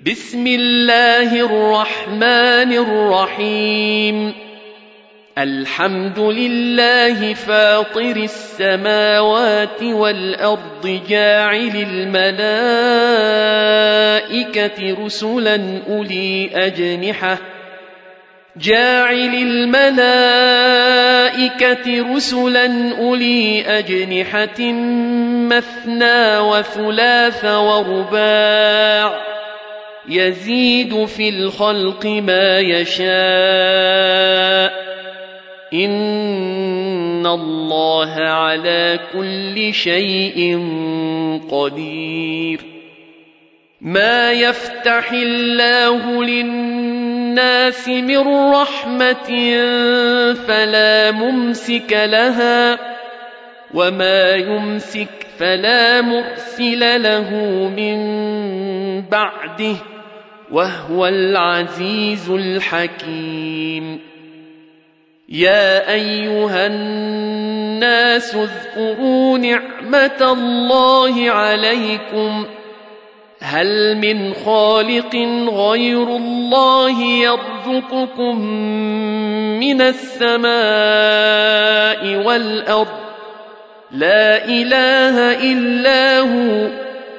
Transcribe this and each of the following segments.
بسم الله الرحمن الرحيم الحمد لله فاطر السماوات والأرض جاعل الملائكة رسلا أولي أجنحة مثنى وثلاث ورباع يزيد في الخلق ما يشاء إن الله على كل شيء قدير. ما يفتح الله للناس من رحمة فلا ممسك لها وما يمسك فلا مرسل له من بعده وهو العزيز الحكيم. يا أيها الناس اذكروا نعمة الله عليكم هل من خالق غير الله يرزقكم من السماء والأرض لا إله إلا هو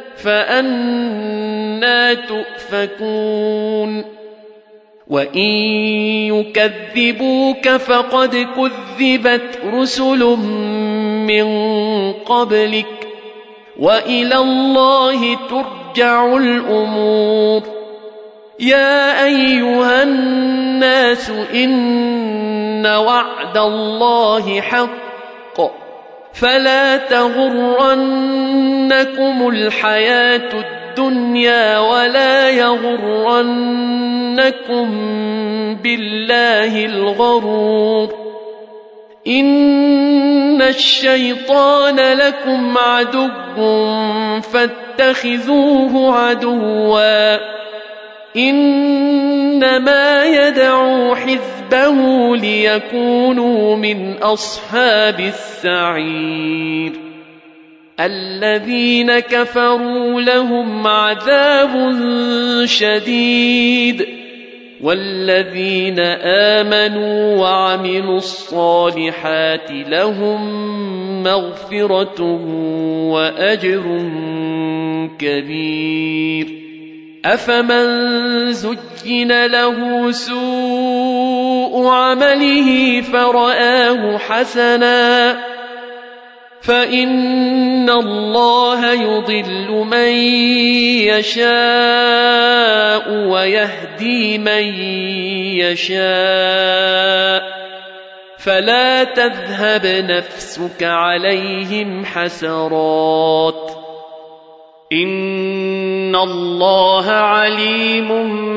فأنى تؤفكون. وإن يكذبوك فقد كذبت رسل من قبلك وإلى الله ترجع الأمور. يا أيها الناس إن وعد الله حق فلا تغرنكم الحياة الدنيا ولا يغرنكم بالله الغرور. إن الشيطان لكم عدو فاتخذوه عدوا إنما يدعو حزبه ليكونوا من أصحاب السعير. الذين كفروا لهم عذاب شديد والذين آمنوا وعملوا الصالحات لهم مغفرة وأجر كبير. أفمن زين له سوء عمله فرآه حسنا فإن الله يضل من يشاء ويهدي من يشاء فلا تذهب نفسك عليهم حسرات إن الله عليم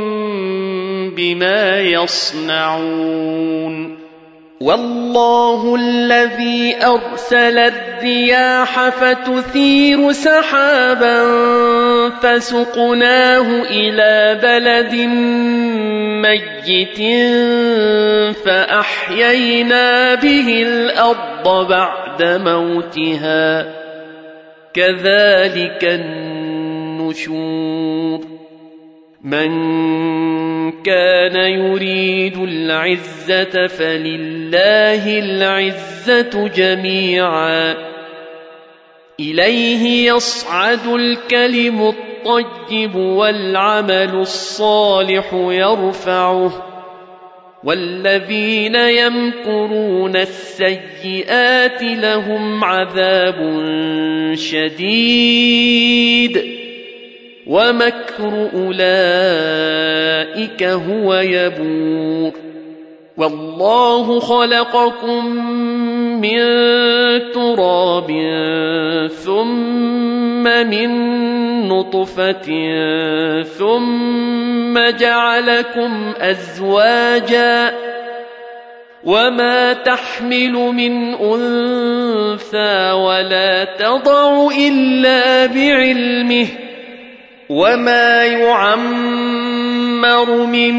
بما يصنعون. والله الذي أرسل الرياح فتثير سحابا فسقناه إلى بلد ميت فأحيينا به الأرض بعد موتها كذلك النشور. من كان يريد العزة فلله العزة جميعا إليه يصعد الكلم الطيب والعمل الصالح يرفعه والذين يمكرون السيئات لهم عذاب شديد ومكر أولئك هو يبور. والله خلقكم من تراب ثم من نطفة ثم جعلكم أزواجا وما تحمل من أنثى ولا تضع إلا بعلمه وما يعمر من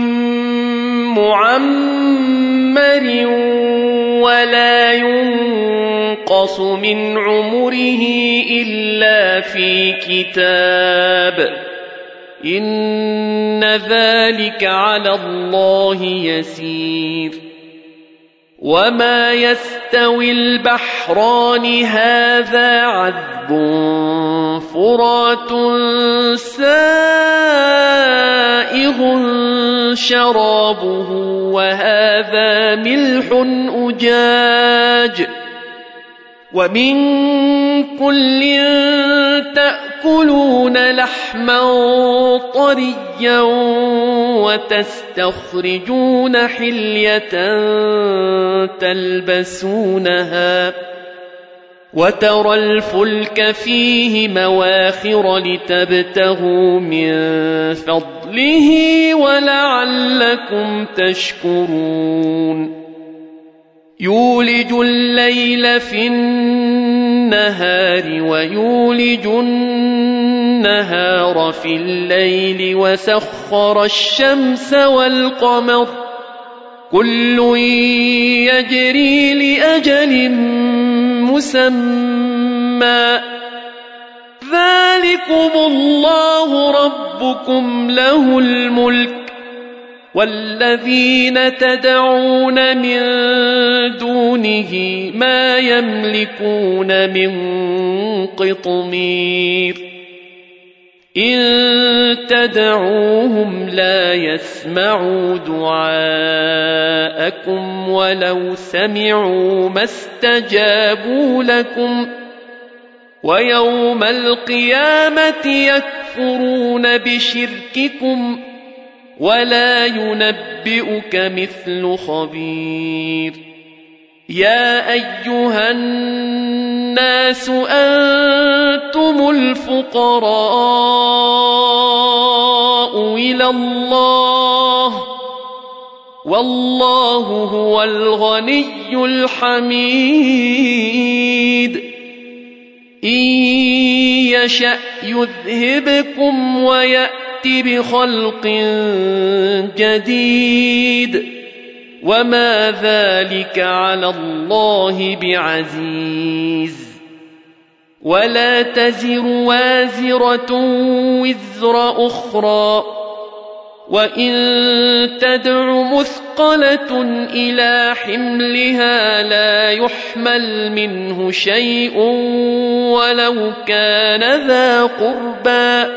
معمر ولا ينقص من عمره إلا في كتاب إن إن ذلك على الله يسير وما يستوي البحران هذا عذب فرات سائغ شرابه وهذا ملح أجاج ومن كل تأكلون لحما طريا وتستخرجون حلية تلبسونها وترى الفلك فيه مواخر لتبتغوا من فضله ولعلكم تشكرون يولج الليل في النهار ويولج النهار في الليل وسخر الشمس والقمر كل يجري لأجل مسمى ذلكم الله ربكم له الملك والذين تدعون من دونه ما يملكون من قطمير إن تدعوهم لا يسمعوا دعاءكم ولو سمعوا ما استجابوا لكم ويوم القيامة يكفرون بشرككم ولا ينبئك مثل خبير يا أيها الناس أنتم الفقراء إلى الله والله هو الغني الحميد إن يشأ يذهبكم ويأتي بخلق جديد وما ذلك على الله بعزيز ولا تزر وازرة وزر أخرى وإن تدع مثقلة إلى حملها لا يحمل منه شيء ولو كان ذا قربى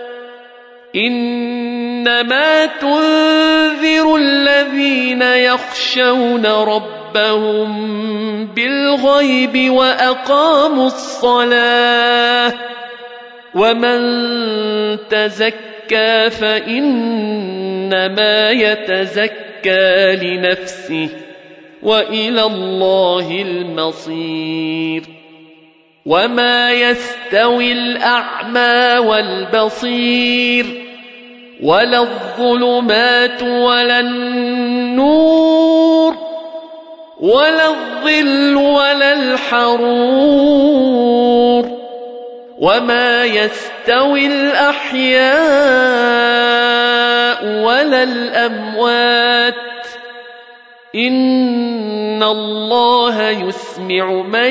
إنما تنذر الذين يخشون ربهم بالغيب وأقاموا الصلاة ومن تزكى فإنما يتزكى لنفسه وإلى الله المصير وما يستوي الأعمى والبصير ولا الظلمات ولا النور ولا الظل ولا الحرور وما يستوي الأحياء ولا الأموات إن الله يسمع من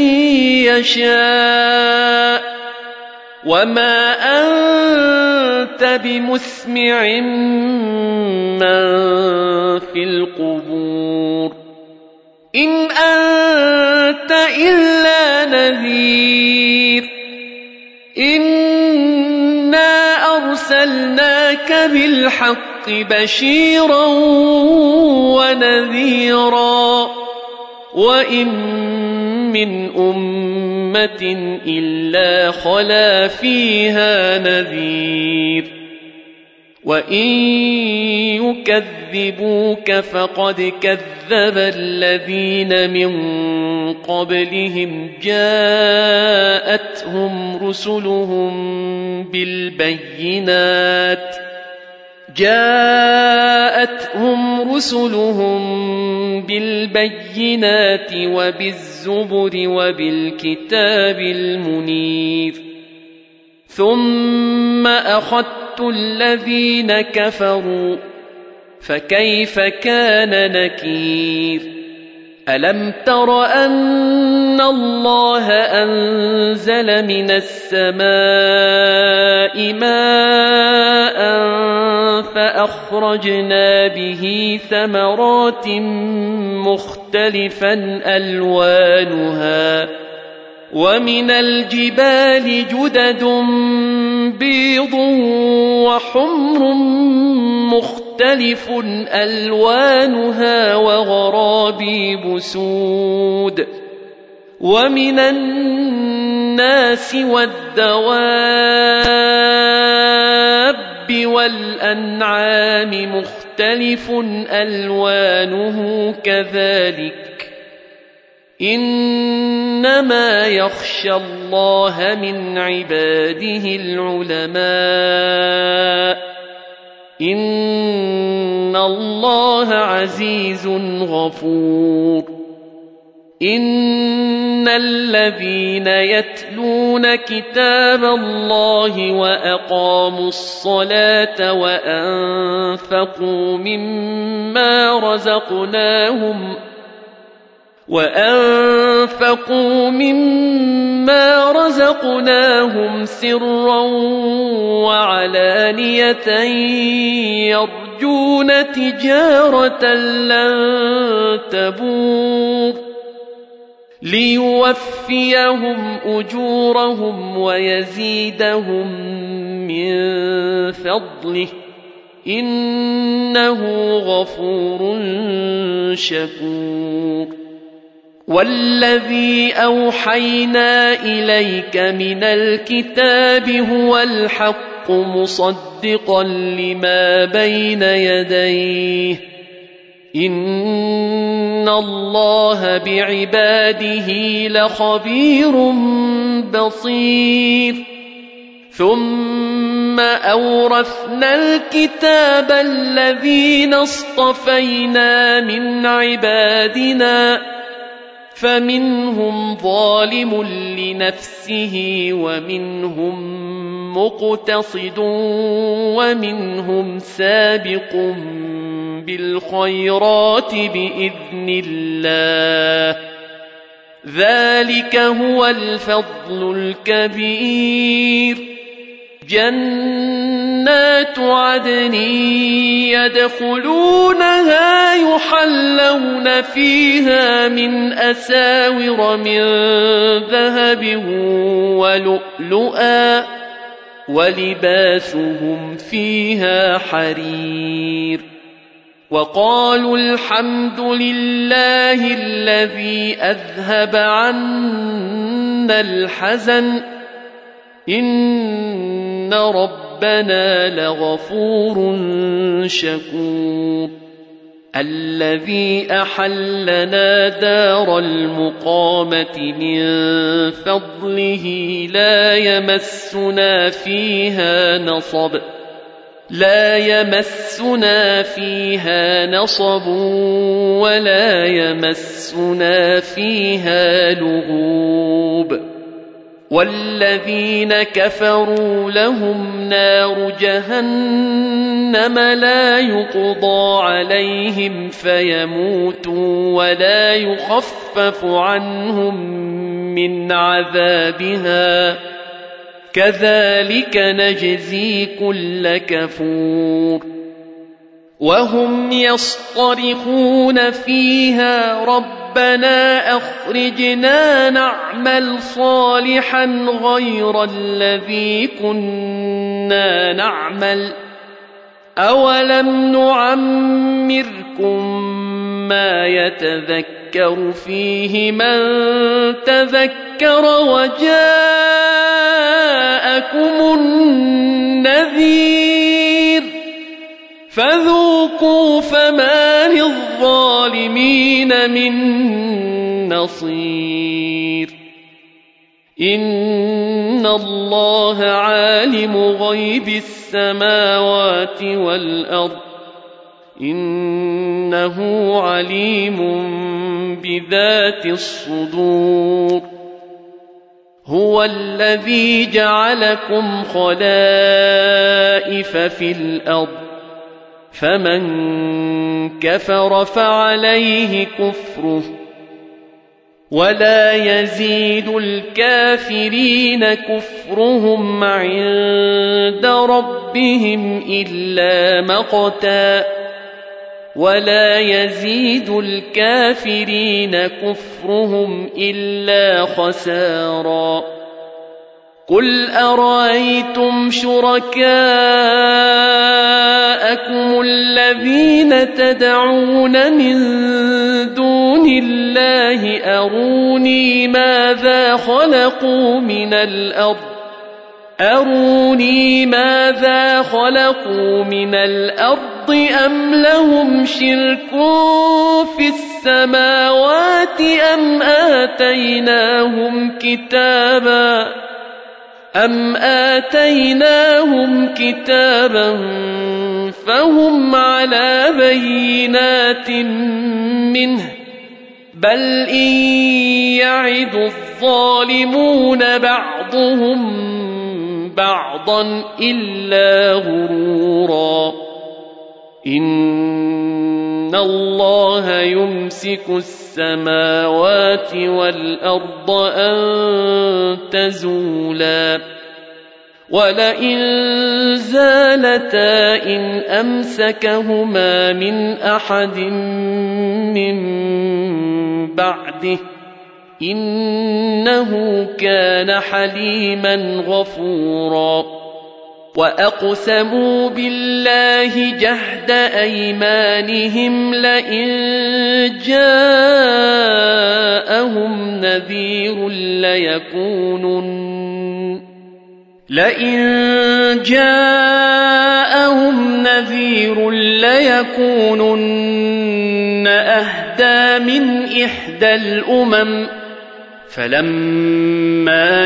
يشاء وما أنت بمسمع من في القبور إن أنت إلا نذير إنا أرسلناك بالحق بشيرا ونذيرا وإن من أمة إلا خلا فيها نذير وإن يكذبوك فقد كذب الذين من قبلهم جاءتهم رسلهم بالبينات وبالزبر وبالكتاب المنير ثم أخذت الذين كفروا فكيف كان نكير ألم تر أن الله أنزل من السماء ماء فأخرجنا به ثمرات مختلفا ألوانها ومن الجبال جدد بيض وحمر مختلف ألوانها وغرابيب سود ومن الناس والدواب والأنعام مختلف ألوانه كذلك إنما يخشى الله من عباده العلماء إن الله عزيز غفور إن الذين يتلون كتاب الله وأقاموا الصلاة وأنفقوا مما رزقناهم سرا وعلانية يرجون تجارة لن تبور ليوفيهم أجورهم ويزيدهم من فضله إنه غفور شكور والذي أوحينا إليك من الكتاب هو الحق مصدقا لما بين يديه إن الله بعباده لخبير بصير ثم أورثنا الكتاب الذين اصطفينا من عبادنا فمنهم ظالم لنفسه ومنهم مقتصد ومنهم سابق بالخيرات بإذن الله ذلك هو الفضل الكبير جنات عدن يدخلونها يحلون فيها من أساور من ذهب ولؤلؤا ولباسهم فيها حرير وقالوا الحمد لله الذي أذهب عنا الحزن إن ربنا لغفور شكور الذي أحلنا دار المقامة من فضله لا يمسنا فيها نصب ولا يمسنا فيها لغوب والذين كفروا لهم نار جهنم لا يقضى عليهم فيموتوا ولا يخفف عنهم من عذابها كذلك نجزي كل كفور وهم يصطرخون فيها ربنا أخرجنا نعمل صالحا غير الذي كنا نعمل أولم نعمركم ما يتذكر فيه من تذكر وجاءكم النذير فذوقوا فما للظالمين من نصير إن الله عالم غيب السماوات والأرض إنه عليم بذات الصدور هو الذي جعلكم خلائف في الأرض فمن كفر فعليه كفره ولا يزيد الكافرين كفرهم عند ربهم إلا مقتا ولا يزيد الكافرين كفرهم إلا خسارا قل أرأيتم شركاءكم الذين تدعون من دون الله أروني ماذا خلقوا من الأرض أم لهم شرك في السماوات أم آتيناهم كتابا فهم على بينات منه بل إن يعد الظالمون بعضهم بعضا إلا غرورا إن الله يمسك السماوات والأرض أن تزولا ولئن زالتا إن أمسكهما من أحد من بعده إنه كان حليما غفورا وأقسموا بالله جهد أيمانهم لئن جاءهم نذير ليكونن أهدى من إحدى الأمم فلما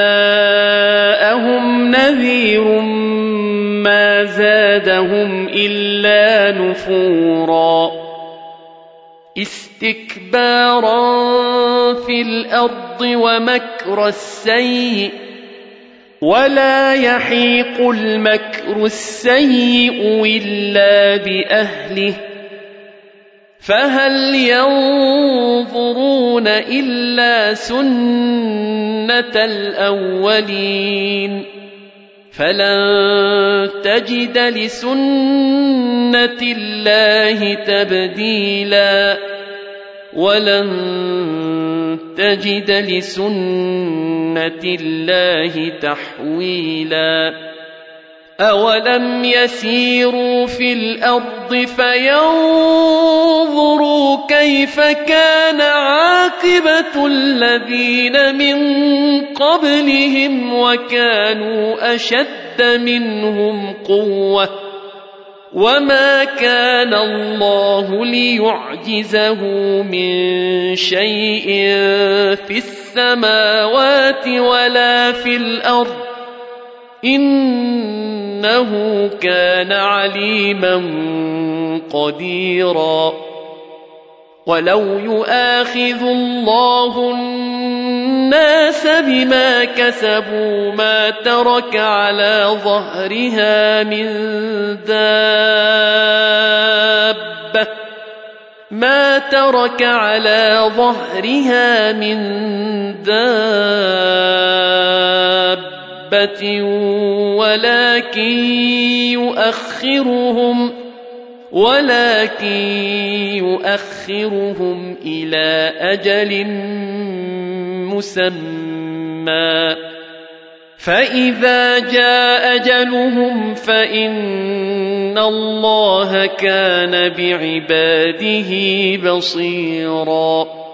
جاءهم نذير ما زادهم إلا نفورا استكبارا في الأرض ومكر السيء ولا يحيق المكر السيء إلا بأهله فهل ينظرون إلا سنة الأولين فلن تجد لسنة الله تبديلا ولن تجد لسنة الله تحويلا أولم يسيروا في الأرض فينظروا كيف كان عاقبة الذين من قبلهم وكانوا أشد منهم قوة وما كان الله ليعجزه من شيء في السماوات ولا في الأرض إنه كان عليما قديرا ولو يؤاخذ الله الناس بما كسبوا ما ترك على ظهرها من دابة ولكن يؤخرهم إلى أجل مسمى فإذا جاء أجلهم فإن الله كان بعباده بصيرا